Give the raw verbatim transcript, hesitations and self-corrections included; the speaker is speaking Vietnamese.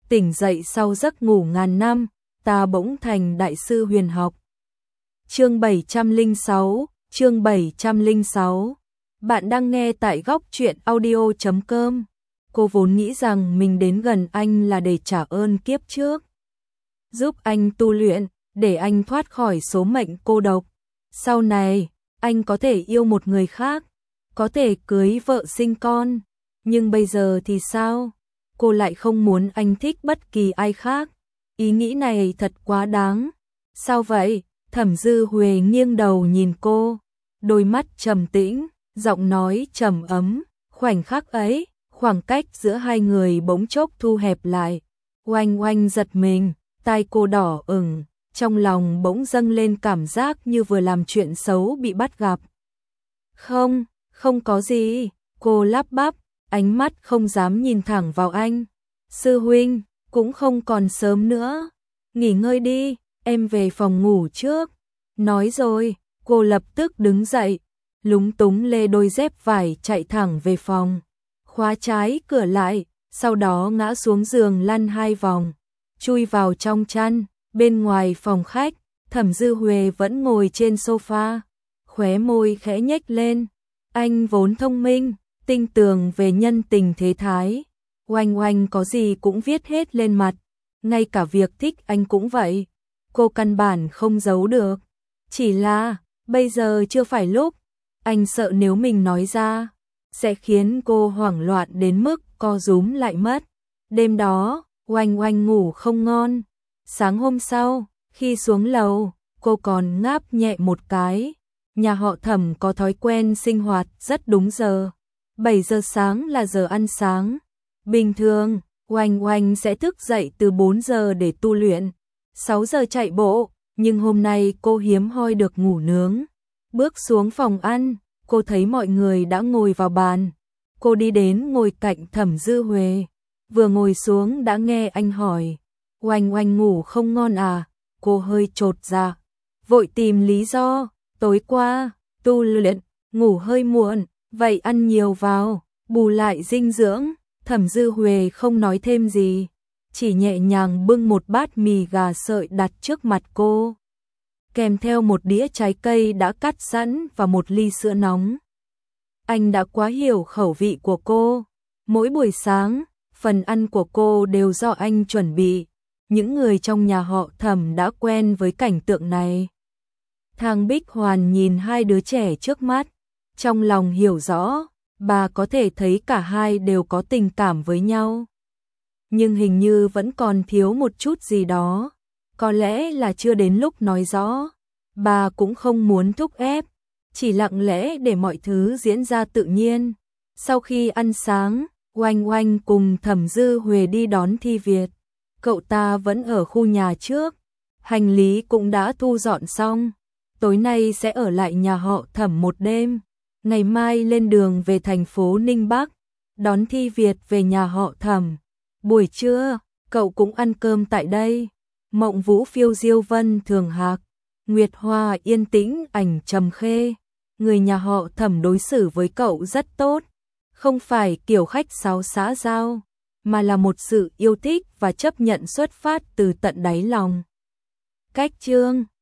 tỉnh dậy sau giấc ngủ ngàn năm, ta bỗng thành đại sư huyền học. Chương bảy trăm lẻ sáu, chương bảy trăm lẻ sáu. Bạn đang nghe tại góc truyện audio chấm com. Cô vốn nghĩ rằng mình đến gần anh là để trả ơn kiếp trước, giúp anh tu luyện, để anh thoát khỏi số mệnh cô độc. Sau này, anh có thể yêu một người khác, có thể cưới vợ sinh con. Nhưng bây giờ thì sao? Cô lại không muốn anh thích bất kỳ ai khác. Ý nghĩ này thật quá đáng. Sao vậy? Thẩm Dư Huệ nghiêng đầu nhìn cô, đôi mắt trầm tĩnh, giọng nói trầm ấm. Khoảnh khắc ấy, khoảng cách giữa hai người bỗng chốc thu hẹp lại. Oanh oanh giật mình, tai cô đỏ ửng, trong lòng bỗng dâng lên cảm giác như vừa làm chuyện xấu bị bắt gặp. Không, không có gì, cô lắp bắp, ánh mắt không dám nhìn thẳng vào anh. Sư huynh, cũng không còn sớm nữa, nghỉ ngơi đi, em về phòng ngủ trước. Nói rồi, cô lập tức đứng dậy, lúng túng lê đôi dép vải chạy thẳng về phòng, khóa trái cửa lại, sau đó ngã xuống giường lăn hai vòng, chui vào trong chăn. Bên ngoài phòng khách, Thẩm Dư Huệ vẫn ngồi trên sofa, khóe môi khẽ nhếch lên. Anh vốn thông minh, tinh tường về nhân tình thế thái, oanh oanh có gì cũng viết hết lên mặt, ngay cả việc thích anh cũng vậy. Cô căn bản không giấu được, chỉ là bây giờ chưa phải lúc. Anh sợ nếu mình nói ra sẽ khiến cô hoảng loạn đến mức co rúm lại mất. Đêm đó, oanh oanh ngủ không ngon. Sáng hôm sau, khi xuống lầu, cô còn ngáp nhẹ một cái. Nhà họ Thẩm có thói quen sinh hoạt rất đúng giờ. bảy giờ sáng là giờ ăn sáng. Bình thường, Oanh Oanh sẽ thức dậy từ bốn giờ để tu luyện, sáu giờ chạy bộ, nhưng hôm nay cô hiếm hoi được ngủ nướng. Bước xuống phòng ăn, cô thấy mọi người đã ngồi vào bàn. Cô đi đến ngồi cạnh Thẩm Dư Huệ, vừa ngồi xuống đã nghe anh hỏi: Oanh Oanh ngủ không ngon à? Cô hơi chột dạ, vội tìm lý do: tối qua tu luyện, ngủ hơi muộn, vậy ăn nhiều vào, bù lại dinh dưỡng. Thẩm Dư Huệ không nói thêm gì, chỉ nhẹ nhàng bưng một bát mì gà sợi đặt trước mặt cô, kèm theo một đĩa trái cây đã cắt sẵn và một ly sữa nóng. Anh đã quá hiểu khẩu vị của cô. Mỗi buổi sáng, phần ăn của cô đều do anh chuẩn bị. Những người trong nhà họ Thẩm đã quen với cảnh tượng này. Thang Bích Hoàn nhìn hai đứa trẻ trước mắt, trong lòng hiểu rõ, bà có thể thấy cả hai đều có tình cảm với nhau. Nhưng hình như vẫn còn thiếu một chút gì đó, có lẽ là chưa đến lúc nói rõ. Bà cũng không muốn thúc ép, chỉ lặng lẽ để mọi thứ diễn ra tự nhiên. Sau khi ăn sáng, Oanh Oanh cùng Thẩm Dư Huệ đi đón Thi Việt. Cậu ta vẫn ở khu nhà trước, hành lý cũng đã thu dọn xong. Tối nay sẽ ở lại nhà họ Thẩm một đêm, ngày mai lên đường về thành phố Ninh Bắc, đón Thi Việt về nhà họ Thẩm. Buổi trưa, cậu cũng ăn cơm tại đây. Mộng Vũ phiêu diêu vân thường hạc, Nguyệt Hoa yên tĩnh ảnh trầm khê. Người nhà họ Thẩm đối xử với cậu rất tốt, không phải kiểu khách sáo xã giao, mà là một sự yêu thích và chấp nhận xuất phát từ tận đáy lòng. Cách chương